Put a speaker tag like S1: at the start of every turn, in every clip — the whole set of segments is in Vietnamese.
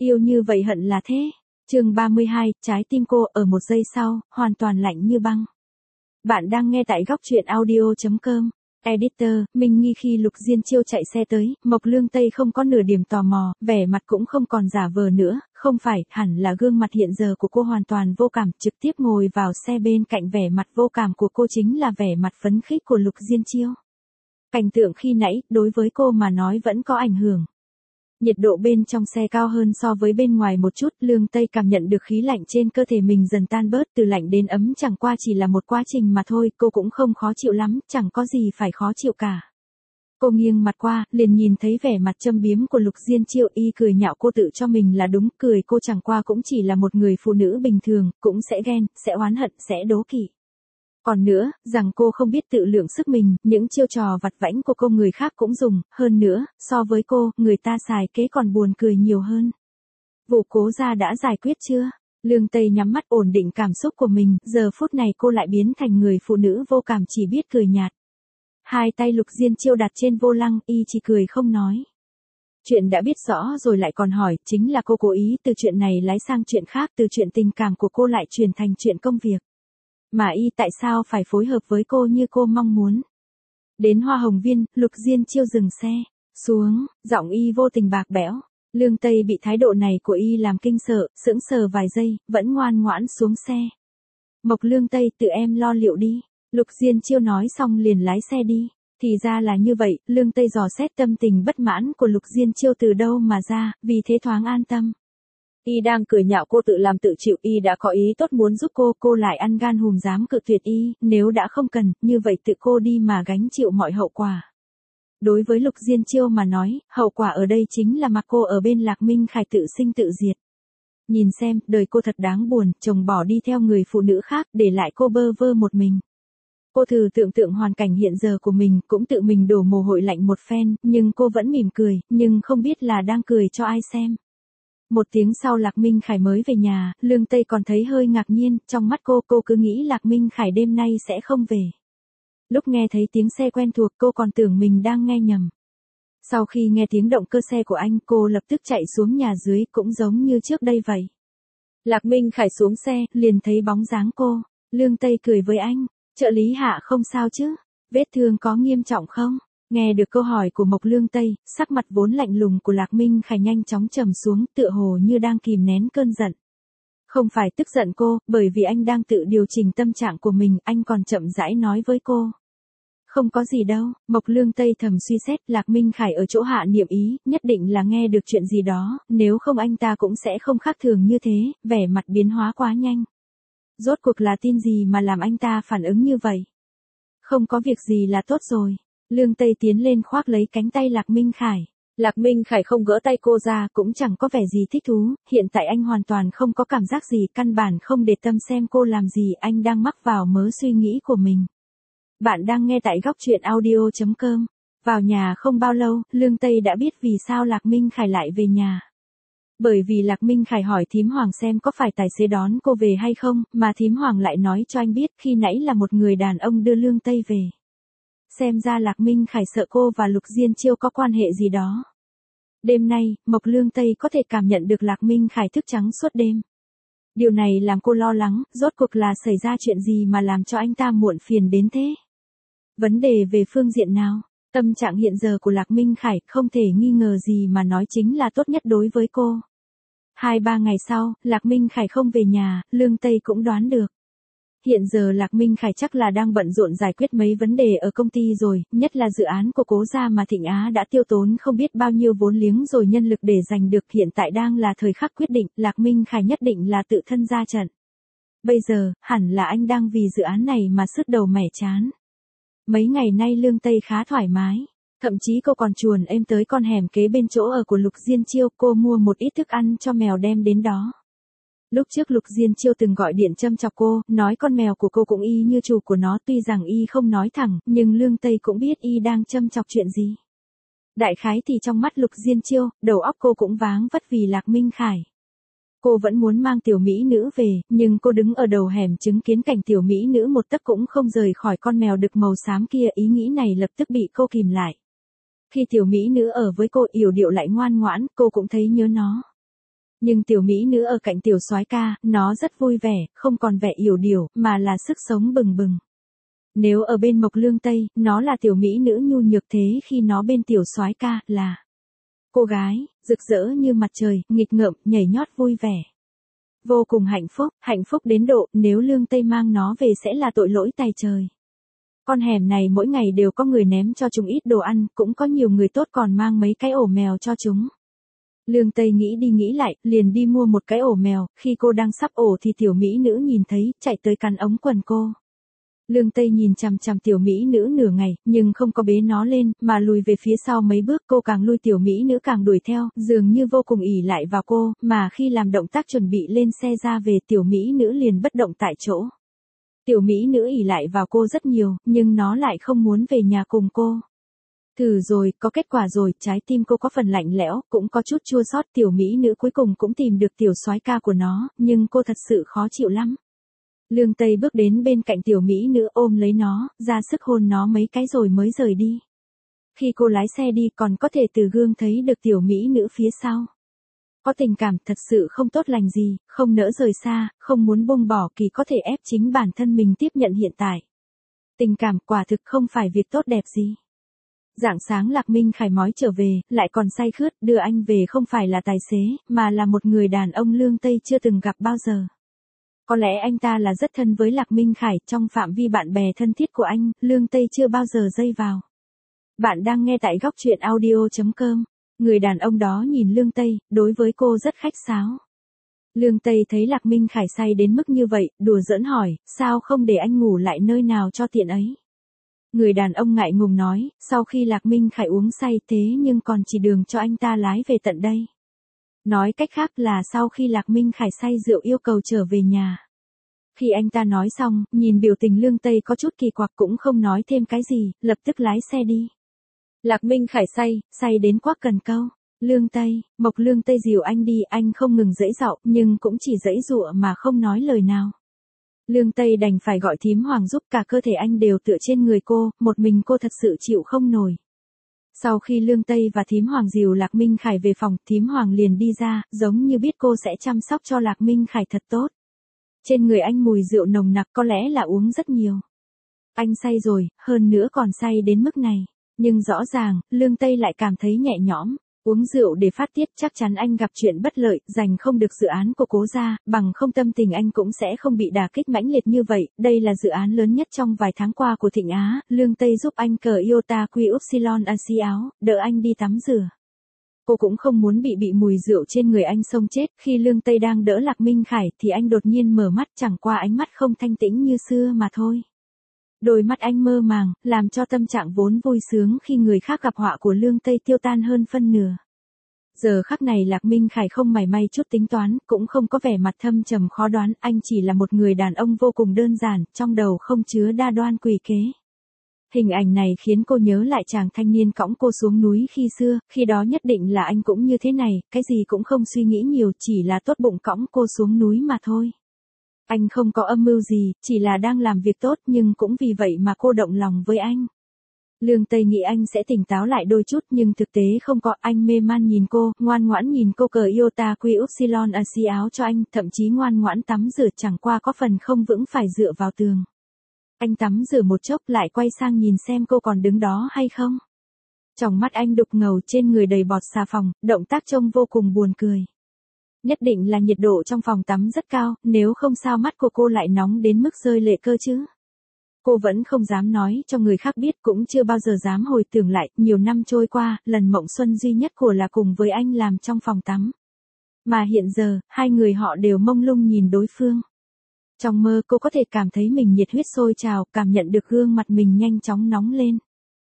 S1: Yêu như vậy hận là thế. Chương 32, trái tim cô ở một giây sau, hoàn toàn lạnh như băng. Bạn đang nghe tại góc truyện audio.com. Editor, Minh Nghi khi Lục Diên Chiêu chạy xe tới, Mộc Lương Tây không có nửa điểm tò mò, vẻ mặt cũng không còn giả vờ nữa, không phải, hẳn là gương mặt hiện giờ của cô hoàn toàn vô cảm, trực tiếp ngồi vào xe bên cạnh vẻ mặt vô cảm của cô chính là vẻ mặt phấn khích của Lục Diên Chiêu. Cảnh tượng khi nãy, đối với cô mà nói vẫn có ảnh hưởng. Nhiệt độ bên trong xe cao hơn so với bên ngoài một chút, Lương Tây cảm nhận được khí lạnh trên cơ thể mình dần tan bớt, từ lạnh đến ấm chẳng qua chỉ là một quá trình mà thôi, cô cũng không khó chịu lắm, chẳng có gì phải khó chịu cả. Cô nghiêng mặt qua, liền nhìn thấy vẻ mặt châm biếm của Lục Diên Chiêu, y cười nhạo cô tự cho mình là đúng, cười cô chẳng qua cũng chỉ là một người phụ nữ bình thường, cũng sẽ ghen, sẽ oán hận, sẽ đố kỵ. Còn nữa, rằng cô không biết tự lượng sức mình, những chiêu trò vặt vãnh của cô người khác cũng dùng, hơn nữa, so với cô, người ta xài kế còn buồn cười nhiều hơn. Vụ Cố Gia đã giải quyết chưa? Lương Tây nhắm mắt ổn định cảm xúc của mình, giờ phút này cô lại biến thành người phụ nữ vô cảm chỉ biết cười nhạt. Hai tay Lục Diên Chiêu đặt trên vô lăng, y chỉ cười không nói. Chuyện đã biết rõ rồi lại còn hỏi, chính là cô cố ý từ chuyện này lái sang chuyện khác, từ chuyện tình cảm của cô lại chuyển thành chuyện công việc. Mà y tại sao phải phối hợp với cô như cô mong muốn? Đến Hoa Hồng Viên, Lục Diên Chiêu dừng xe, xuống, giọng y vô tình bạc bẽo. Lương Tây bị thái độ này của y làm kinh sợ, sững sờ vài giây, vẫn ngoan ngoãn xuống xe. Mộc Lương Tây, tự em lo liệu đi. Lục Diên Chiêu nói xong liền lái xe đi. Thì ra là như vậy, Lương Tây dò xét tâm tình bất mãn của Lục Diên Chiêu từ đâu mà ra, vì thế thoáng an tâm. Y đang cười nhạo cô tự làm tự chịu, y đã có ý tốt muốn giúp cô lại ăn gan hùm dám cự tuyệt y, nếu đã không cần, như vậy tự cô đi mà gánh chịu mọi hậu quả. Đối với Lục Diên Chiêu mà nói, hậu quả ở đây chính là mặc cô ở bên Lạc Minh Khải tự sinh tự diệt. Nhìn xem, đời cô thật đáng buồn, chồng bỏ đi theo người phụ nữ khác, để lại cô bơ vơ một mình. Cô thử tưởng tượng hoàn cảnh hiện giờ của mình, cũng tự mình đổ mồ hôi lạnh một phen, nhưng cô vẫn mỉm cười, nhưng không biết là đang cười cho ai xem. Một tiếng sau Lạc Minh Khải mới về nhà, Lương Tây còn thấy hơi ngạc nhiên, trong mắt cô cứ nghĩ Lạc Minh Khải đêm nay sẽ không về. Lúc nghe thấy tiếng xe quen thuộc cô còn tưởng mình đang nghe nhầm. Sau khi nghe tiếng động cơ xe của anh cô lập tức chạy xuống nhà dưới cũng giống như trước đây vậy. Lạc Minh Khải xuống xe, liền thấy bóng dáng cô. Lương Tây cười với anh, trợ lý Hạ không sao chứ, vết thương có nghiêm trọng không? Nghe được câu hỏi của Mộc Lương Tây, sắc mặt vốn lạnh lùng của Lạc Minh Khải nhanh chóng trầm xuống, tựa hồ như đang kìm nén cơn giận. Không phải tức giận cô, bởi vì anh đang tự điều chỉnh tâm trạng của mình, anh còn chậm rãi nói với cô. Không có gì đâu, Mộc Lương Tây thầm suy xét, Lạc Minh Khải ở chỗ Hạ niệm ý, nhất định là nghe được chuyện gì đó, nếu không anh ta cũng sẽ không khác thường như thế, vẻ mặt biến hóa quá nhanh. Rốt cuộc là tin gì mà làm anh ta phản ứng như vậy? Không có việc gì là tốt rồi. Lương Tây tiến lên khoác lấy cánh tay Lạc Minh Khải. Lạc Minh Khải không gỡ tay cô ra, cũng chẳng có vẻ gì thích thú, hiện tại anh hoàn toàn không có cảm giác gì, căn bản không để tâm xem cô làm gì, anh đang mắc vào mớ suy nghĩ của mình. Bạn đang nghe tại góc truyện audio.com. Vào nhà không bao lâu, Lương Tây đã biết vì sao Lạc Minh Khải lại về nhà. Bởi vì Lạc Minh Khải hỏi thím Hoàng xem có phải tài xế đón cô về hay không, mà thím Hoàng lại nói cho anh biết khi nãy là một người đàn ông đưa Lương Tây về. Xem ra Lạc Minh Khải sợ cô và Lục Diên Chiêu có quan hệ gì đó. Đêm nay, Mộc Lương Tây có thể cảm nhận được Lạc Minh Khải thức trắng suốt đêm. Điều này làm cô lo lắng, rốt cuộc là xảy ra chuyện gì mà làm cho anh ta muộn phiền đến thế? Vấn đề về phương diện nào? Tâm trạng hiện giờ của Lạc Minh Khải không thể nghi ngờ gì mà nói chính là tốt nhất đối với cô. 2-3 ngày sau, Lạc Minh Khải không về nhà, Lương Tây cũng đoán được. Hiện giờ Lạc Minh Khải chắc là đang bận rộn giải quyết mấy vấn đề ở công ty rồi, nhất là dự án của Cố Gia mà Thịnh Á đã tiêu tốn không biết bao nhiêu vốn liếng rồi nhân lực để giành được, hiện tại đang là thời khắc quyết định, Lạc Minh Khải nhất định là tự thân ra trận. Bây giờ, hẳn là anh đang vì dự án này mà sứt đầu mẻ trán. Mấy ngày nay Lương Tây khá thoải mái, thậm chí cô còn chuồn êm tới con hẻm kế bên chỗ ở của Lục Diên Chiêu, cô mua một ít thức ăn cho mèo đem đến đó. Lúc trước Lục Diên Chiêu từng gọi điện châm chọc cô, nói con mèo của cô cũng y như chủ của nó, tuy rằng y không nói thẳng, nhưng Lương Tây cũng biết y đang châm chọc chuyện gì. Đại khái thì trong mắt Lục Diên Chiêu, đầu óc cô cũng váng vất vì Lạc Minh Khải. Cô vẫn muốn mang tiểu mỹ nữ về, nhưng cô đứng ở đầu hẻm chứng kiến cảnh tiểu mỹ nữ một tấc cũng không rời khỏi con mèo đực màu xám kia, ý nghĩ này lập tức bị cô kìm lại. Khi tiểu mỹ nữ ở với cô yểu điệu lại ngoan ngoãn, cô cũng thấy nhớ nó. Nhưng tiểu mỹ nữ ở cạnh tiểu soái ca, nó rất vui vẻ, không còn vẻ yểu điệu, mà là sức sống bừng bừng. Nếu ở bên Mộc Lương Tây, nó là tiểu mỹ nữ nhu nhược, thế khi nó bên tiểu soái ca, là cô gái, rực rỡ như mặt trời, nghịch ngợm, nhảy nhót vui vẻ. Vô cùng hạnh phúc đến độ, nếu Lương Tây mang nó về sẽ là tội lỗi tày trời. Con hẻm này mỗi ngày đều có người ném cho chúng ít đồ ăn, cũng có nhiều người tốt còn mang mấy cái ổ mèo cho chúng. Lương Tây nghĩ đi nghĩ lại, liền đi mua một cái ổ mèo, khi cô đang sắp ổ thì tiểu mỹ nữ nhìn thấy, chạy tới cắn ống quần cô. Lương Tây nhìn chằm chằm tiểu mỹ nữ nửa ngày, nhưng không có bế nó lên, mà lùi về phía sau mấy bước, cô càng lui tiểu mỹ nữ càng đuổi theo, dường như vô cùng ỷ lại vào cô, mà khi làm động tác chuẩn bị lên xe ra về tiểu mỹ nữ liền bất động tại chỗ. Tiểu mỹ nữ ỷ lại vào cô rất nhiều, nhưng nó lại không muốn về nhà cùng cô. Thử rồi, có kết quả rồi, trái tim cô có phần lạnh lẽo, cũng có chút chua xót. Tiểu mỹ nữ cuối cùng cũng tìm được tiểu soái ca của nó, nhưng cô thật sự khó chịu lắm. Lương Tây bước đến bên cạnh tiểu mỹ nữ ôm lấy nó, ra sức hôn nó mấy cái rồi mới rời đi. Khi cô lái xe đi còn có thể từ gương thấy được tiểu mỹ nữ phía sau. Có tình cảm thật sự không tốt lành gì, không nỡ rời xa, không muốn buông bỏ, kỳ có thể ép chính bản thân mình tiếp nhận hiện tại. Tình cảm quả thực không phải việc tốt đẹp gì. Rạng sáng Lạc Minh Khải mói trở về, lại còn say khướt, đưa anh về không phải là tài xế, mà là một người đàn ông Lương Tây chưa từng gặp bao giờ. Có lẽ anh ta là rất thân với Lạc Minh Khải, trong phạm vi bạn bè thân thiết của anh, Lương Tây chưa bao giờ dây vào. Bạn đang nghe tại góc truyện audio.com. Người đàn ông đó nhìn Lương Tây, đối với cô rất khách sáo. Lương Tây thấy Lạc Minh Khải say đến mức như vậy, đùa giỡn hỏi, sao không để anh ngủ lại nơi nào cho tiện ấy. Người đàn ông ngại ngùng nói, sau khi Lạc Minh Khải uống say thế nhưng còn chỉ đường cho anh ta lái về tận đây. Nói cách khác là sau khi Lạc Minh Khải say rượu yêu cầu trở về nhà. Khi anh ta nói xong, nhìn biểu tình Lương Tây có chút kỳ quặc cũng không nói thêm cái gì, lập tức lái xe đi. Lạc Minh Khải say đến quắc cần câu. Lương Tây, Mộc Lương Tây dìu anh đi, anh không ngừng giãy giụa, nhưng cũng chỉ giãy giụa mà không nói lời nào. Lương Tây đành phải gọi thím Hoàng giúp, cả cơ thể anh đều tựa trên người cô, một mình cô thật sự chịu không nổi. Sau khi Lương Tây và thím Hoàng dìu Lạc Minh Khải về phòng, thím Hoàng liền đi ra, giống như biết cô sẽ chăm sóc cho Lạc Minh Khải thật tốt. Trên người anh mùi rượu nồng nặc, có lẽ là uống rất nhiều. Anh say rồi, hơn nữa còn say đến mức này. Nhưng rõ ràng, Lương Tây lại cảm thấy nhẹ nhõm. Uống rượu để phát tiết, chắc chắn anh gặp chuyện bất lợi, giành không được dự án của Cố gia, bằng không tâm tình anh cũng sẽ không bị đả kích mãnh liệt như vậy. Đây là dự án lớn nhất trong vài tháng qua của Thịnh Á, Lương Tây giúp anh cờ Iota Quy Upsilon Asi áo, đỡ anh đi tắm rửa. Cô cũng không muốn bị mùi rượu trên người anh xông chết. Khi Lương Tây đang đỡ Lạc Minh Khải thì anh đột nhiên mở mắt, chẳng qua ánh mắt không thanh tĩnh như xưa mà thôi. Đôi mắt anh mơ màng, làm cho tâm trạng vốn vui sướng khi người khác gặp họa của Lương Tây tiêu tan hơn phân nửa. Giờ khắc này Lạc Minh Khải không mảy may chút tính toán, cũng không có vẻ mặt thâm trầm khó đoán, anh chỉ là một người đàn ông vô cùng đơn giản, trong đầu không chứa đa đoan quỷ kế. Hình ảnh này khiến cô nhớ lại chàng thanh niên cõng cô xuống núi khi xưa, khi đó nhất định là anh cũng như thế này, cái gì cũng không suy nghĩ nhiều, chỉ là tốt bụng cõng cô xuống núi mà thôi. Anh không có âm mưu gì, chỉ là đang làm việc tốt, nhưng cũng vì vậy mà cô động lòng với anh. Lương Tây nghĩ anh sẽ tỉnh táo lại đôi chút, nhưng thực tế không có, anh mê man nhìn cô, ngoan ngoãn nhìn cô cờ Iota Quy Upsilon Asi áo cho anh, thậm chí ngoan ngoãn tắm rửa, chẳng qua có phần không vững phải dựa vào tường. Anh tắm rửa một chốc lại quay sang nhìn xem cô còn đứng đó hay không. Trong mắt anh đục ngầu, trên người đầy bọt xà phòng, động tác trông vô cùng buồn cười. Nhất định là nhiệt độ trong phòng tắm rất cao, nếu không sao mắt của cô lại nóng đến mức rơi lệ cơ chứ. Cô vẫn không dám nói cho người khác biết, cũng chưa bao giờ dám hồi tưởng lại, nhiều năm trôi qua, lần mộng xuân duy nhất của là cùng với anh làm trong phòng tắm. Mà hiện giờ, hai người họ đều mông lung nhìn đối phương. Trong mơ cô có thể cảm thấy mình nhiệt huyết sôi trào, cảm nhận được gương mặt mình nhanh chóng nóng lên.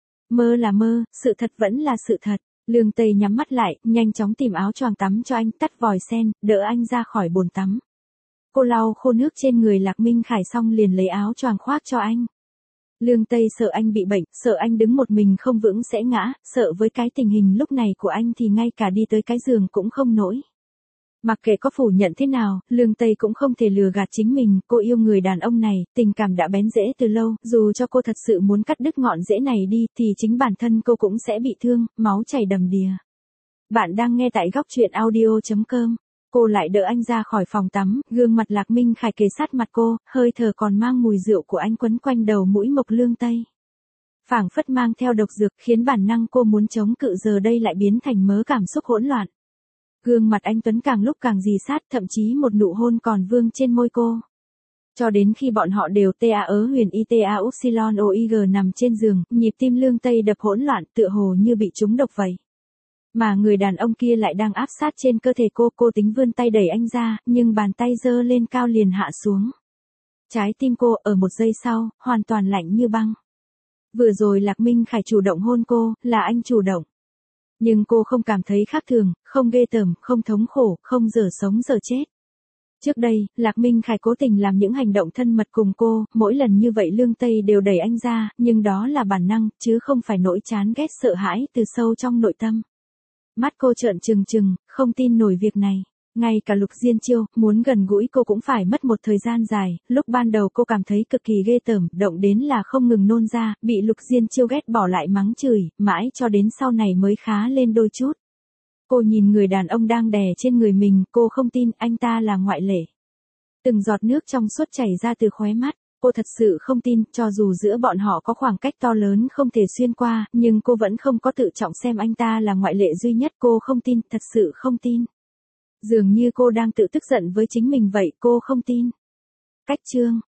S1: Mơ là mơ, sự thật vẫn là sự thật. Lương Tây nhắm mắt lại, nhanh chóng tìm áo choàng tắm cho anh, tắt vòi sen, đỡ anh ra khỏi bồn tắm. Cô lau khô nước trên người Lạc Minh Khải xong liền lấy áo choàng khoác cho anh. Lương Tây sợ anh bị bệnh, sợ anh đứng một mình không vững sẽ ngã, sợ với cái tình hình lúc này của anh thì ngay cả đi tới cái giường cũng không nổi. Mặc kệ có phủ nhận thế nào, Lương Tây cũng không thể lừa gạt chính mình, cô yêu người đàn ông này, tình cảm đã bén rễ từ lâu, dù cho cô thật sự muốn cắt đứt ngọn rễ này đi thì chính bản thân cô cũng sẽ bị thương, máu chảy đầm đìa. Bạn đang nghe tại góc truyện audio.com. Cô lại đỡ anh ra khỏi phòng tắm, gương mặt Lạc Minh Khải kề sát mặt cô, hơi thở còn mang mùi rượu của anh quấn quanh đầu mũi Mộc Lương Tây. Phảng phất mang theo độc dược khiến bản năng cô muốn chống cự giờ đây lại biến thành mớ cảm xúc hỗn loạn. Gương mặt anh Tuấn càng lúc càng rì sát, thậm chí một nụ hôn còn vương trên môi cô. Cho đến khi bọn họ đều huyền ita upsilon oig nằm trên giường, nhịp tim Lương Tây đập hỗn loạn tựa hồ như bị trúng độc vậy. Mà người đàn ông kia lại đang áp sát trên cơ thể cô tính vươn tay đẩy anh ra, nhưng bàn tay giơ lên cao liền hạ xuống. Trái tim cô ở một giây sau, hoàn toàn lạnh như băng. Vừa rồi Lạc Minh Khải chủ động hôn cô, là anh chủ động. Nhưng cô không cảm thấy khác thường, không ghê tởm, không thống khổ, không dở sống dở chết. Trước đây, Lạc Minh Khải cố tình làm những hành động thân mật cùng cô, mỗi lần như vậy Lương Tây đều đẩy anh ra, nhưng đó là bản năng, chứ không phải nỗi chán ghét sợ hãi từ sâu trong nội tâm. Mắt cô trợn trừng trừng, không tin nổi việc này. Ngay cả Lục Diên Chiêu, muốn gần gũi cô cũng phải mất một thời gian dài, lúc ban đầu cô cảm thấy cực kỳ ghê tởm, động đến là không ngừng nôn ra, bị Lục Diên Chiêu ghét bỏ lại mắng chửi, mãi cho đến sau này mới khá lên đôi chút. Cô nhìn người đàn ông đang đè trên người mình, cô không tin anh ta là ngoại lệ. Từng giọt nước trong suốt chảy ra từ khóe mắt, cô thật sự không tin, cho dù giữa bọn họ có khoảng cách to lớn không thể xuyên qua, nhưng cô vẫn không có tự trọng xem anh ta là ngoại lệ duy nhất, cô không tin, thật sự không tin. Dường như cô đang tự tức giận với chính mình vậy, cô không tin. Cách chương